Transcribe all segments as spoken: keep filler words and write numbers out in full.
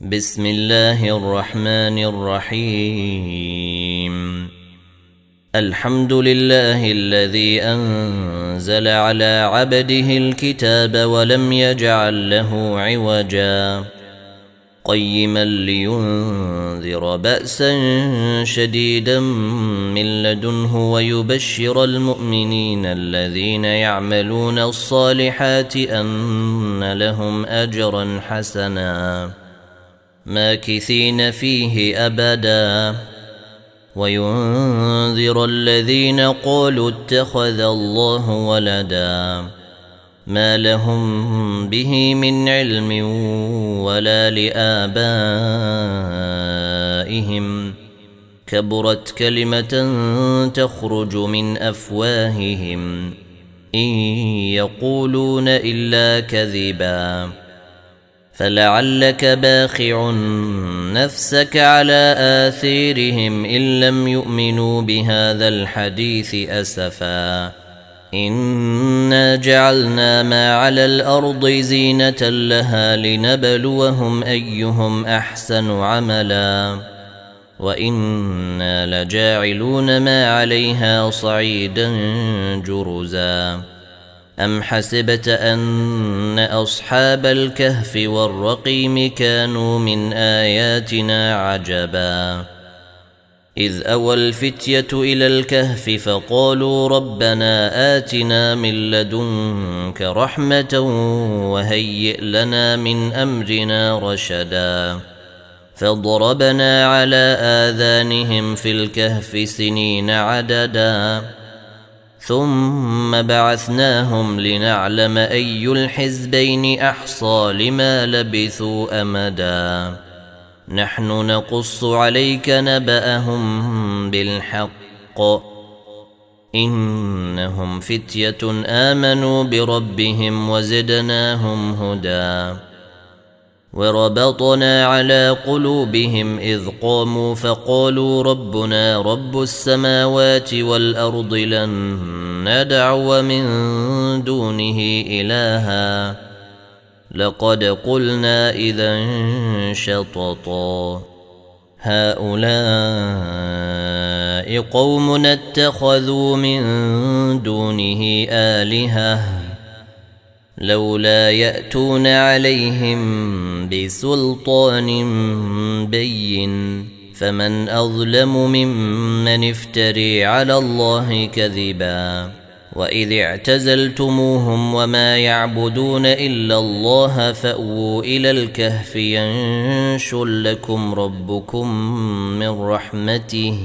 بسم الله الرحمن الرحيم. الحمد لله الذي أنزل على عبده الكتاب ولم يجعل له عوجا قيما لينذر بأسا شديدا من لدنه ويبشر المؤمنين الذين يعملون الصالحات أن لهم أجرا حسنا ماكثين فيه أبدا وينذر الذين قالوا اتخذ الله ولدا ما لهم به من علم ولا لآبائهم كبرت كلمة تخرج من أفواههم إن يقولون إلا كذبا فلعلك باخع نفسك على آثيرهم إن لم يؤمنوا بهذا الحديث أسفا إنا جعلنا ما على الأرض زينة لها لنبلوهم أيهم أحسن عملا وإنا لجاعلون ما عليها صعيدا جرزا أم حسبت أن أصحاب الكهف والرقيم كانوا من آياتنا عجبا إذ أوى الفتية إلى الكهف فقالوا ربنا آتنا من لدنك رحمة وهيئ لنا من أمرنا رشدا فضربنا على آذانهم في الكهف سنين عددا ثم بعثناهم لنعلم أي الحزبين أحصى لما لبثوا أمدا نحن نقص عليك نبأهم بالحق إنهم فتية آمنوا بربهم وزدناهم هدى وربطنا على قلوبهم إذ قاموا فقالوا ربنا رب السماوات والأرض لن ندعو من دونه إلها لقد قلنا إذا شططا هؤلاء قوم اتخذوا من دونه آلهة لولا يأتون عليهم بسلطان بين فمن أظلم ممن افتري على الله كذبا وإذ اعتزلتموهم وما يعبدون إلا الله فأووا إلى الكهف ينشر لكم ربكم من رحمته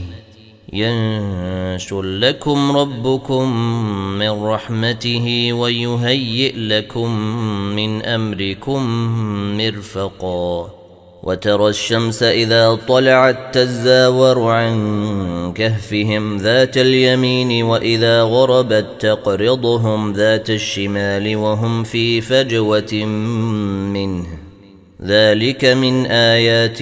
ينشر لكم ربكم من رحمته ويهيئ لكم من أمركم مرفقا وترى الشمس إذا طلعت تزاور عن كهفهم ذات اليمين وإذا غربت تقرضهم ذات الشمال وهم في فجوة منه ذلك من آيات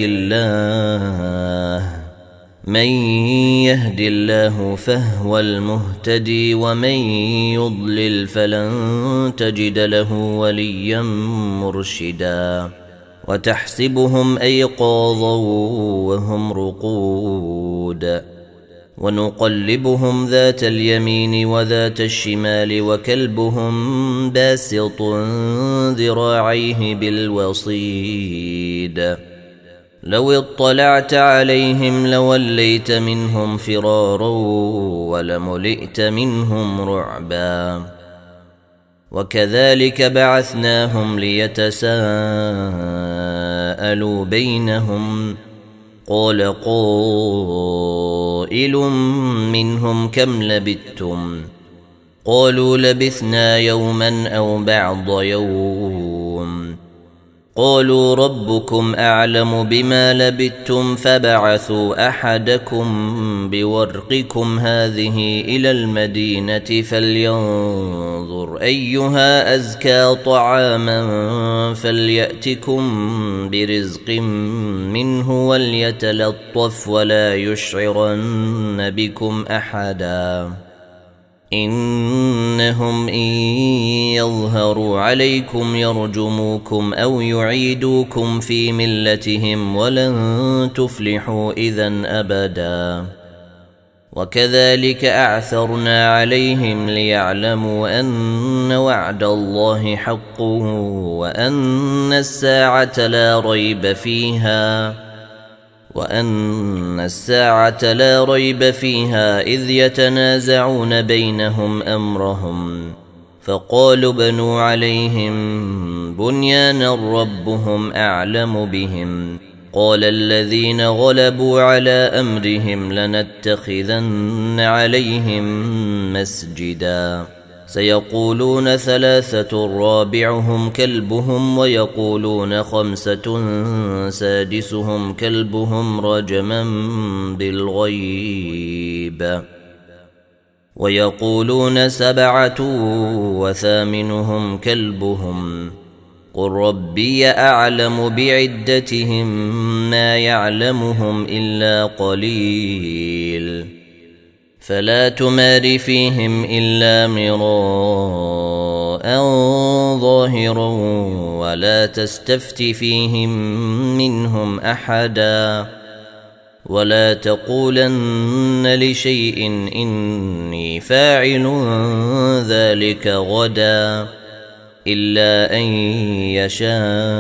الله من يهد الله فهو المهتدي ومن يضلل فلن تجد له وليا مرشدا وتحسبهم أيقاظا وهم رقود ونقلبهم ذات اليمين وذات الشمال وكلبهم باسط ذراعيه بالوصيد لو اطلعت عليهم لوليت منهم فرارا ولملئت منهم رعبا وكذلك بعثناهم ليتساءلوا بينهم قال قائل منهم كم لبثتم قالوا لبثنا يوما أو بعض يوم قالوا ربكم أعلم بما لبثتم فبعثوا أحدكم بورقكم هذه إلى المدينة فلينظر أيها أزكى طعاما فليأتكم برزق منه وليتلطف ولا يشعرن بكم أحدا إنهم إن يظهروا عليكم يرجموكم أو يعيدوكم في ملتهم ولن تفلحوا إذن أبدا. وكذلك أعثرنا عليهم ليعلموا أن وعد الله حق وأن الساعة لا ريب فيها وأن الساعة لا ريب فيها إذ يتنازعون بينهم أمرهم فقالوا بنوا عليهم بنيانا ربهم أعلم بهم قال الذين غلبوا على أمرهم لنتخذن عليهم مسجدا سيقولون ثلاثة رابعهم كلبهم ويقولون خمسة سادسهم كلبهم رجما بالغيب ويقولون سبعة وثامنهم كلبهم قل ربي أعلم بعدتهم ما يعلمهم إلا قليل فلا تمار فيهم إلا مراء ظاهرا ولا تستفت فيهم منهم أحدا ولا تقولن لشيء إني فاعل ذلك غدا إلا أن يشاء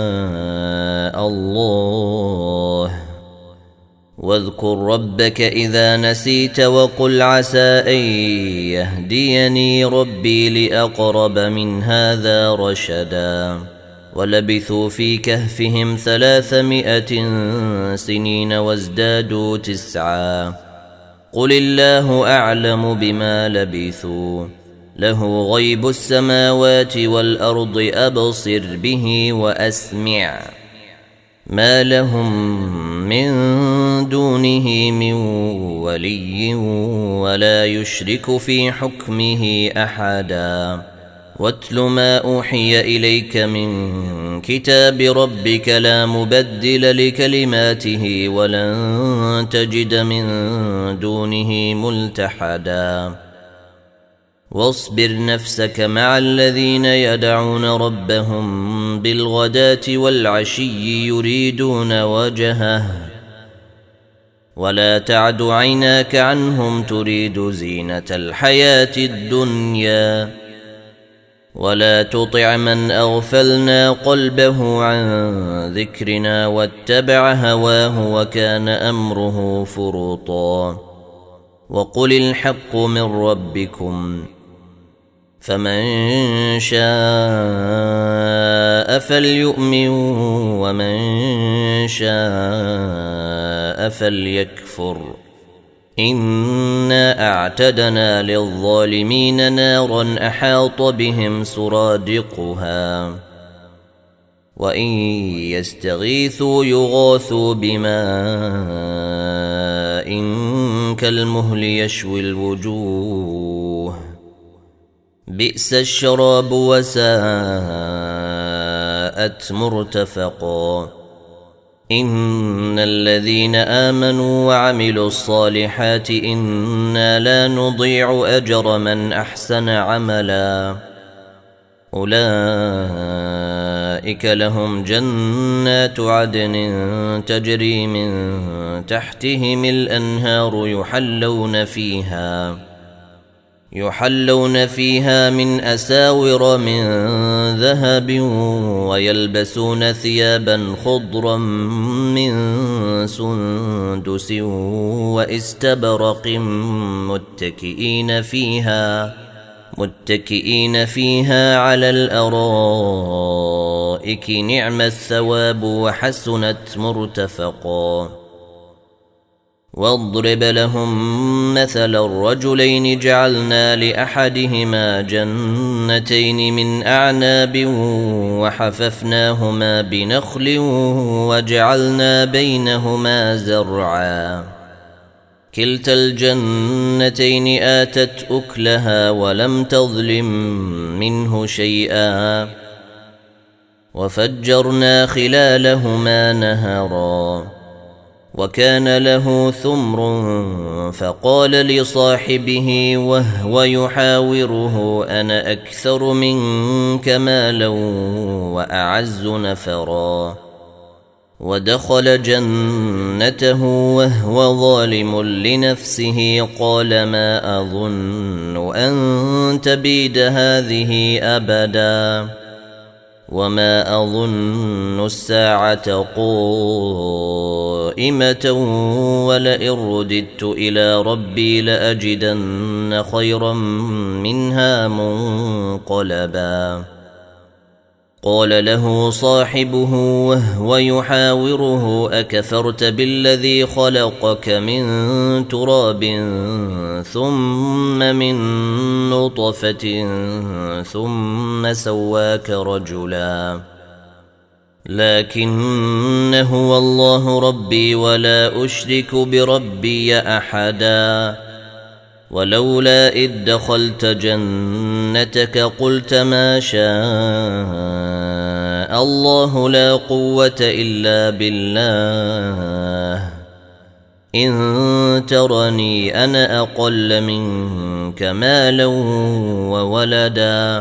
الله واذكر ربك إذا نسيت وقل عسى أن يهديني ربي لأقرب من هذا رشدا ولبثوا في كهفهم ثلاثمائة سنين وازدادوا تسعا قل الله أعلم بما لبثوا له غيب السماوات والأرض أبصر به وأسمع ما لهم من دونه من ولي ولا يشرك في حكمه أحدا واتل ما أوحي إليك من كتاب ربك لا مبدل لكلماته ولن تجد من دونه ملتحدا واصبر نفسك مع الذين يدعون ربهم بالغداة والعشي يريدون وجهه ولا تعد عيناك عنهم تريد زينة الحياة الدنيا ولا تطع من أغفلنا قلبه عن ذكرنا واتبع هواه وكان أمره فرطا وقل الحق من ربكم فمن شاء فليؤمن ومن شاء فليكفر إنا أعتدنا للظالمين نارا أحاط بهم سرادقها وإن يستغيثوا يغاثوا بماء كالمهل يشوي الوجوه بئس الشراب وساءت مرتفقا إن الذين آمنوا وعملوا الصالحات إنا لا نضيع أجر من أحسن عملا أولئك لهم جنات عدن تجري من تحتهم الأنهار يحلون فيها يحلون فيها من أساور من ذهب ويلبسون ثيابا خضرا من سندس واستبرق متكئين فيها متكئين فيها على الأرائك نعم الثواب وحسنت مرتفقا واضرب لهم مثل الرجلين جعلنا لأحدهما جنتين من أعناب وحففناهما بنخل وجعلنا بينهما زرعا كلتا الجنتين آتت أكلها ولم تظلم منه شيئا وفجرنا خلالهما نهرا وكان له ثمر فقال لصاحبه وهو يحاوره أنا أكثر منك مالا وأعز نفرا ودخل جنته وهو ظالم لنفسه قال ما أظن أن تبيد هذه أبدا وما أظن الساعة قائمة ولئن رددت إلى ربي لأجدن خيرا منها منقلبا قال له صاحبه وهو يحاوره أكفرت بالذي خلقك من تراب ثم من نطفة ثم سواك رجلا لكن هو الله ربي ولا أشرك بربي أحدا ولولا إذ دخلت جنتك قلت ما شاء الله لا قوة إلا بالله إن ترني أنا أقل منك مالا وولدا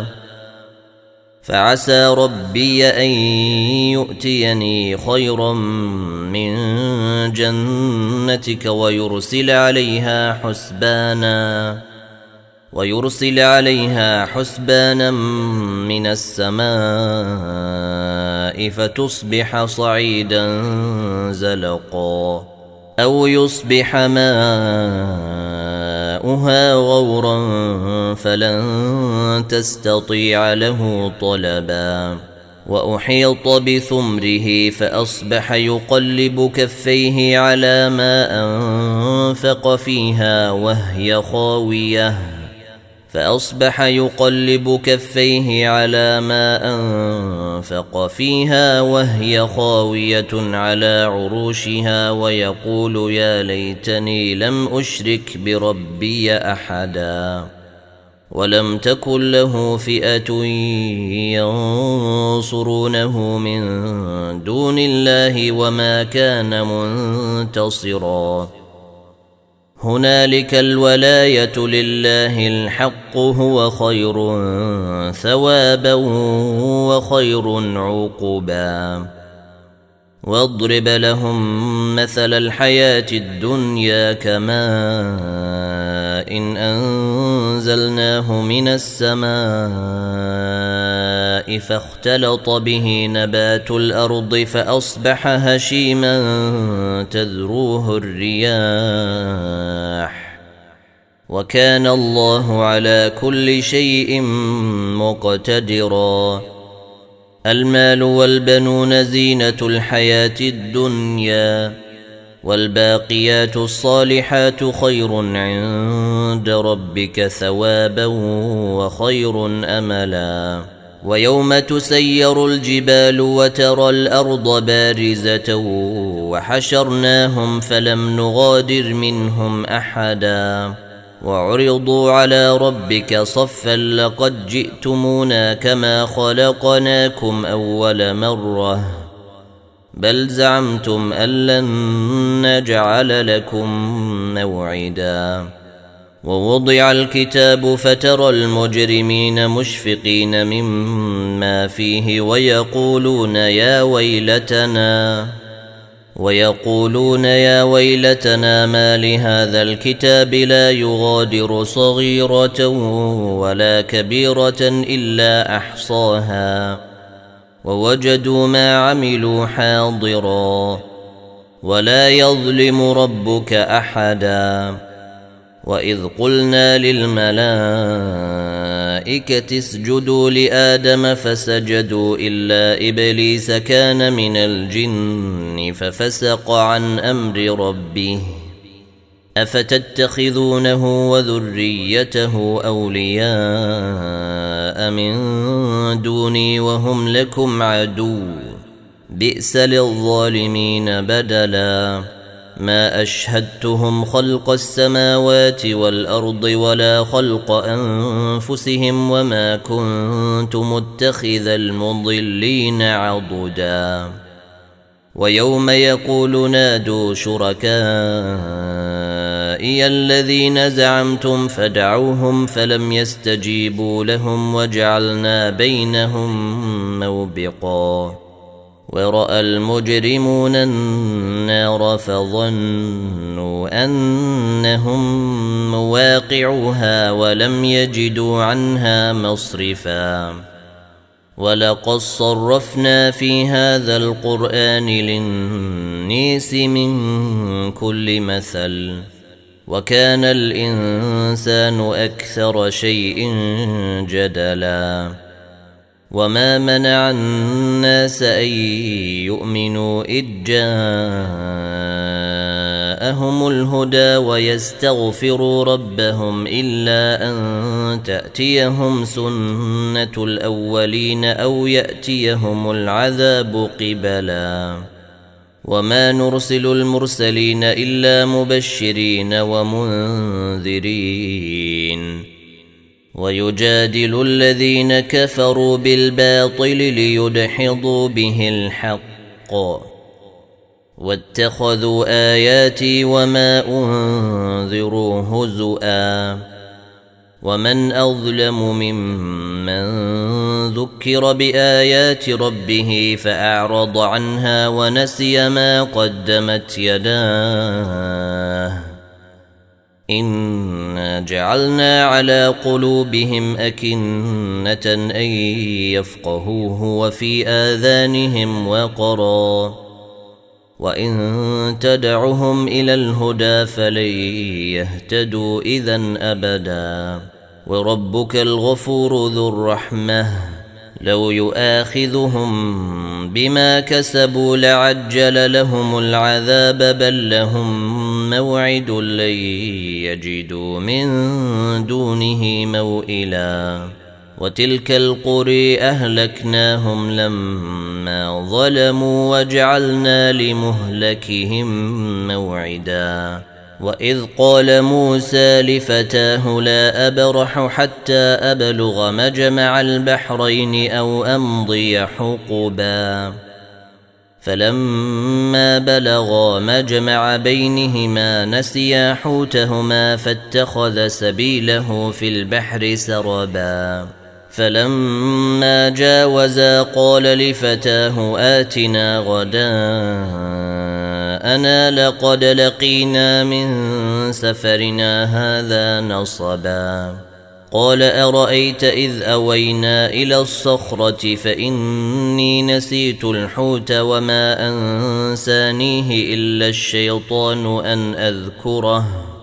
فعسى ربي أن يؤتيني خيرا من جنتك ويرسل عليها حسبانا ويرسل عليها حسبانا من السماء فتصبح صعيدا زلقا أو يصبح ماؤها غورا فلن تستطيع له طلبا وأحيط بثمره فأصبح يقلب كفيه على ما أنفق فيها وهي خاوية فأصبح يقلب كفيه على ما أنفق فيها وهي خاوية على عروشها ويقول يا ليتني لم أشرك بربي أحدا ولم تكن له فئة ينصرونه من دون الله وما كان منتصرا هنالك الولاية لله الحق هو خير ثوابا وخير عقبا واضرب لهم مثل الحياة الدنيا كماء إن أنزلناه من السماء فاختلط به نبات الأرض فأصبح هشيما تذروه الرياح وكان الله على كل شيء مقتدرا المال والبنون زينة الحياة الدنيا والباقيات الصالحات خير عند ربك ثوابا وخير أملا ويوم تسير الجبال وترى الأرض بارزة وحشرناهم فلم نغادر منهم أحدا وعرضوا على ربك صفا لقد جئتمونا كما خلقناكم أول مرة بل زعمتم أن لن نجعل لكم موعدا ووضع الكتاب فترى المجرمين مشفقين مما فيه ويقولون يا ويلتنا ويقولون يا ويلتنا ما لهذا الكتاب لا يغادر صغيرة ولا كبيرة إلا أحصاها ووجدوا ما عملوا حاضرا ولا يظلم ربك أحدا وإذ قلنا للملائكة اسجدوا لآدم فسجدوا إلا إبليس كان من الجن ففسق عن أمر ربه أفتتخذونه وذريته أولياء من دوني وهم لكم عدو بئس للظالمين بدلا ما أشهدتهم خلق السماوات والأرض ولا خلق أنفسهم وما كنت متخذ المضلين عضدا ويوم يقول نادوا شركائي الذين زعمتم فدعوهم فلم يستجيبوا لهم وجعلنا بينهم موبقا ورأى المجرمون النار فظنوا أنهم مواقعوها ولم يجدوا عنها مصرفا ولقد صرفنا في هذا القرآن للناس من كل مثل وكان الإنسان أكثر شيء جدلا وما منع الناس أن يؤمنوا إذ جاءهم الهدى ويستغفروا ربهم إلا أن تأتيهم سنة الأولين أو يأتيهم العذاب قبلا وما نرسل المرسلين إلا مبشرين ومنذرين ويجادل الذين كفروا بالباطل ليدحضوا به الحق واتخذوا آياتي وما أنذروا هزؤا ومن أظلم ممن ذكر بآيات ربه فأعرض عنها ونسي ما قدمت يداه إنا جعلنا على قلوبهم أكنة أن يفقهوه وفي آذانهم وقرا وإن تدعهم إلى الهدى فلن يهتدوا إذن أبدا وربك الغفور ذو الرحمة لو يؤاخذهم بما كسبوا لعجل لهم العذاب بل لهم موعد لن يجدوا من دونه موئلا وتلك القرى أهلكناهم لما ظلموا وجعلنا لمهلكهم موعدا وإذ قال موسى لفتاه لا أبرح حتى أبلغ مجمع البحرين أو أمضي حقبا فلما بلغا مجمع بينهما نسيا حوتهما فاتخذ سبيله في البحر سربا فلما جاوزا قال لفتاه آتنا غداءنا لقد لقينا من سفرنا هذا نصبا قال أرأيت إذ أوينا إلى الصخرة فإني نسيت الحوت وما أنسانيه إلا الشيطان أن أذكره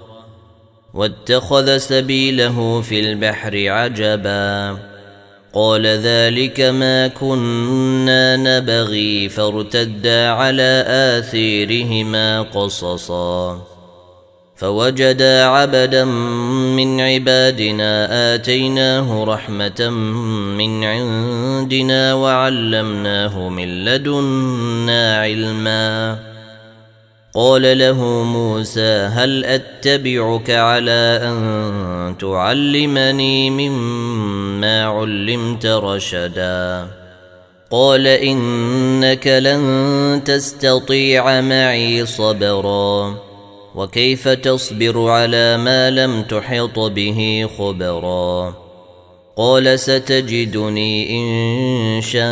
واتخذ سبيله في البحر عجبا قال ذلك ما كنا نبغي فارتدا على آثيرهما قصصا فوجدا عبدا من عبادنا آتيناه رحمة من عندنا وعلمناه من لدنا علما قال له موسى هل أتبعك على أن تعلمني مما علمت رشدا قال إنك لن تستطيع معي صبرا وكيف تصبر على ما لم تحط به خبرا قال ستجدني إن شاء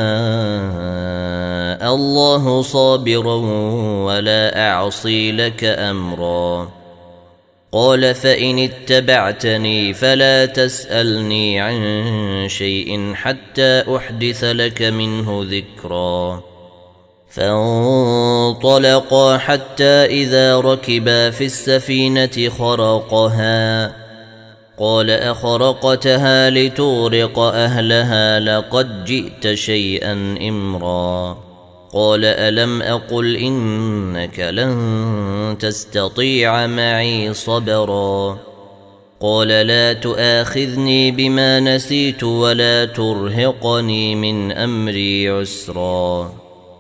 الله صابرا ولا أعصي لك أمرا قال فإن اتبعتني فلا تسألني عن شيء حتى أحدث لك منه ذكرا فانطلقا حتى إذا ركبا في السفينة خرقها قال أخرقتها لتغرق أهلها لقد جئت شيئا إمرا قال ألم أقل إنك لن تستطيع معي صبرا قال لا تؤاخذني بما نسيت ولا ترهقني من أمري عسرا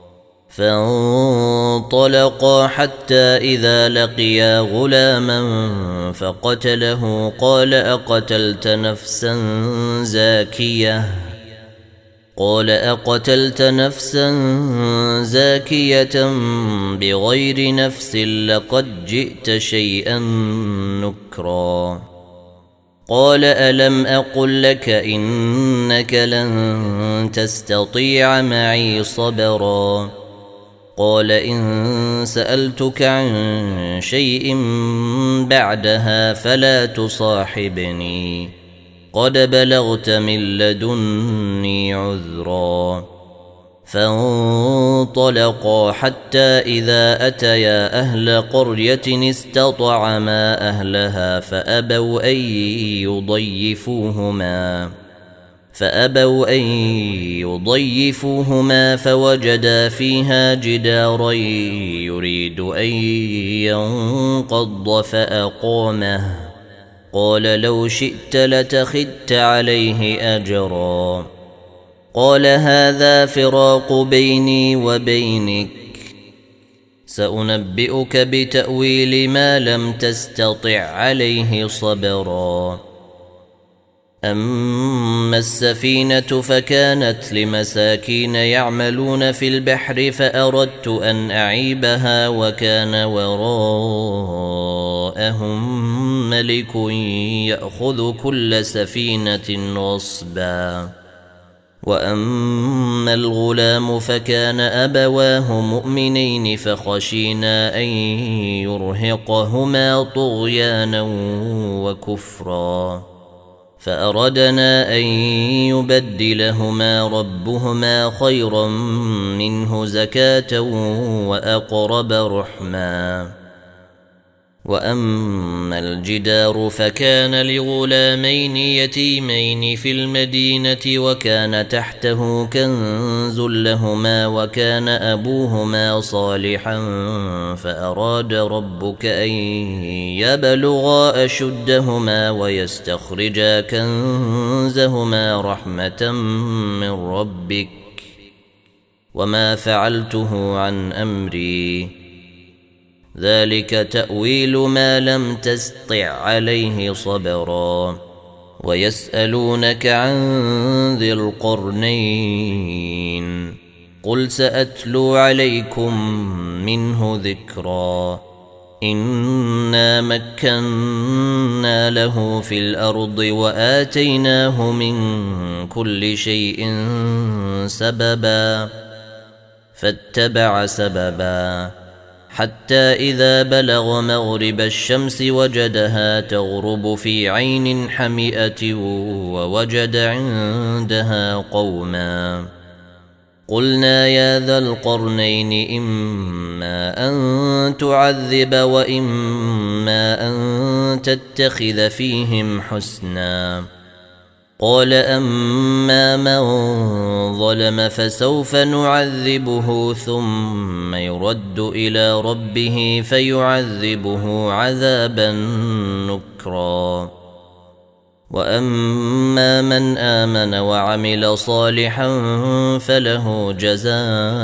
فانطلقا حتى إذا لقيا غلاما فقتله قال أقتلت نفسا زاكية قال أقتلت نفسا زاكية بغير نفس لقد جئت شيئا نكرا قال ألم أقل لك إنك لن تستطيع معي صبرا قال إن سألتك عن شيء بعدها فلا تصاحبني قد بلغت من لدني عذرا فانطلقا حتى إذا أتيا أهل قرية استطعما أهلها فأبوا أن يضيفوهما فأبوا أن يضيفوهما فوجدا فيها جدارا يريد أن ينقض فأقامه قال لو شئت لتخذت عليه أجرا قال هذا فراق بيني وبينك سأنبئك بتأويل ما لم تستطع عليه صبرا أما السفينة فكانت لمساكين يعملون في البحر فأردت أن أعيبها وكان وراءهم ملك يأخذ كل سفينة غصبا وأما الغلام فكان أبواه مؤمنين فخشينا أن يرهقهما طغيانا وكفرا فأردنا أن يبدلهما ربهما خيرا منه زكاة وأقرب رحما وأما الجدار فكان لغلامين يتيمين في المدينة وكان تحته كنز لهما وكان أبوهما صالحا فأراد ربك أن يبلغا أشدهما ويستخرجا كنزهما رحمة من ربك وما فعلته عن أمري ذلك تأويل ما لم تستطع عليه صبرا ويسألونك عن ذي القرنين قل سأتلو عليكم منه ذكرا إنا مكنا له في الأرض وآتيناه من كل شيء سببا فاتبع سببا حتى إذا بلغ مغرب الشمس وجدها تغرب في عين حمئة ووجد عندها قوما قلنا يا ذا القرنين إما أن تعذب وإما أن تتخذ فيهم حسنا قال أما من ظلم فسوف نعذبه ثم يرد إلى ربه فيعذبه عذابا نكرا وأما من آمن وعمل صالحا فله جزاء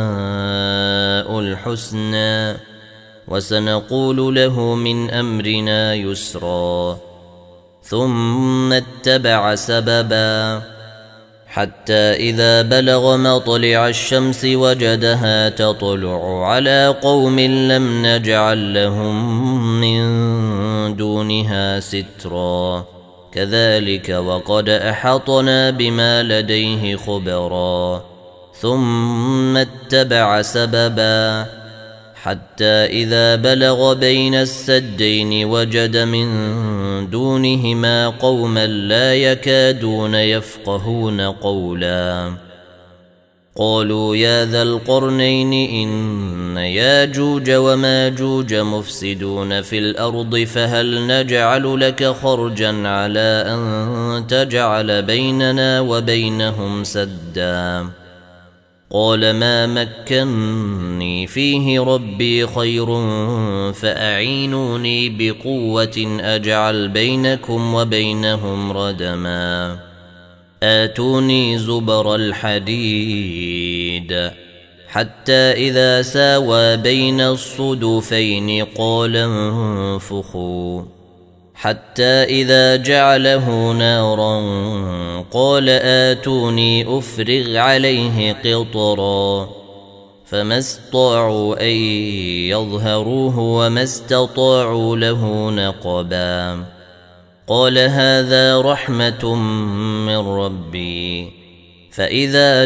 الحسنى وسنقول له من أمرنا يسرا ثم اتبع سببا حتى إذا بلغ مطلع الشمس وجدها تطلع على قوم لم نجعل لهم من دونها سترا كذلك وقد أحطنا بما لديه خبرا ثم اتبع سببا حتى إذا بلغ بين السدين وجد من دونهما قوما لا يكادون يفقهون قولا قالوا يا ذا القرنين إن ياجوج وماجوج مفسدون في الأرض فهل نجعل لك خرجا على أن تجعل بيننا وبينهم سدا قال ما مكني فيه ربي خير فأعينوني بقوة أجعل بينكم وبينهم ردما آتوني زبر الحديد حتى إذا ساوى بين الصدفين قال انفخوا حتى إذا جعله نارا قال آتوني أفرغ عليه قطرا فما استطاعوا أن يظهروه وما استطاعوا له نقبا قال هذا رحمة من ربي فإذا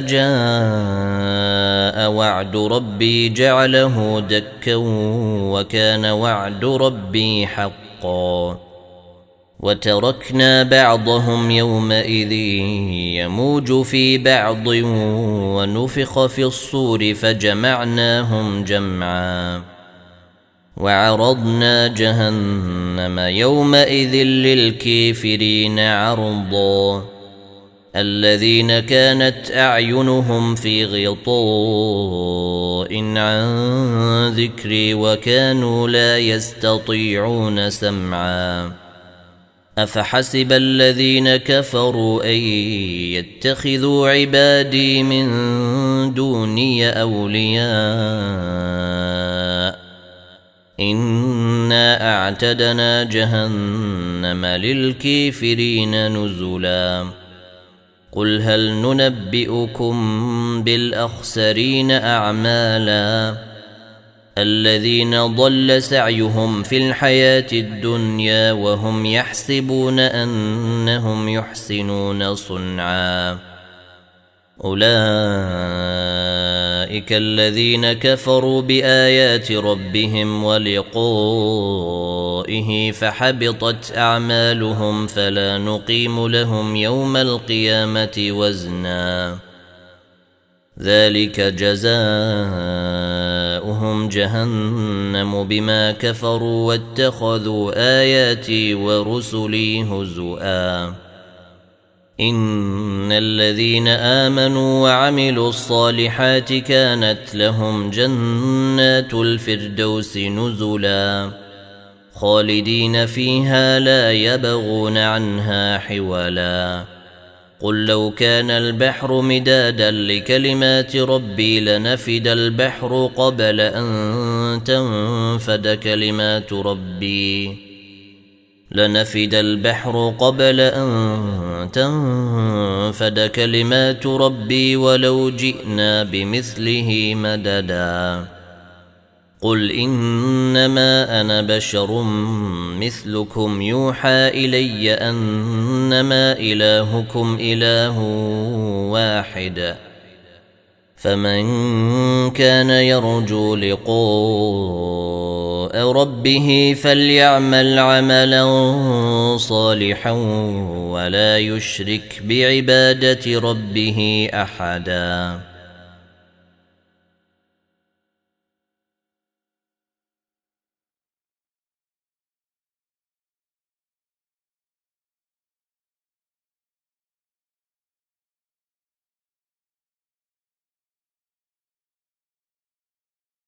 جاء وعد ربي جعله دكا وكان وعد ربي حقا وتركنا بعضهم يومئذ يموج في بعض ونفخ في الصور فجمعناهم جمعا وعرضنا جهنم يومئذ للكافرين عرضا الذين كانت أعينهم في غطاء عن ذكري وكانوا لا يستطيعون سمعا أفحسب الذين كفروا أن يتخذوا عبادي من دوني أولياء إنا أعتدنا جهنم للكافرين نزلا قل هل ننبئكم بالأخسرين أعمالا الذين ضل سعيهم في الحياة الدنيا وهم يحسبون أنهم يحسنون صنعا أولئك الذين كفروا بآيات ربهم ولقائه فحبطت أعمالهم فلا نقيم لهم يوم القيامة وزنا ذلك جزاؤهم جهنم بما كفروا واتخذوا آياتي ورسلي هزؤا إن الذين آمنوا وعملوا الصالحات كانت لهم جنات الفردوس نزلا خالدين فيها لا يبغون عنها حولا قل لو كان البحر مدادا لكلمات ربي لنفد البحر قبل أن تنفد كلمات ربي لنفد البحر قبل أن تنفد كلمات ربي ولو جئنا بمثله مددا قل إنما أنا بشر مثلكم يوحى إلي أنما إلهكم إله واحد فمن كان يرجو لقاء ربه فليعمل عملا صالحا ولا يشرك بعبادة ربه أحدا.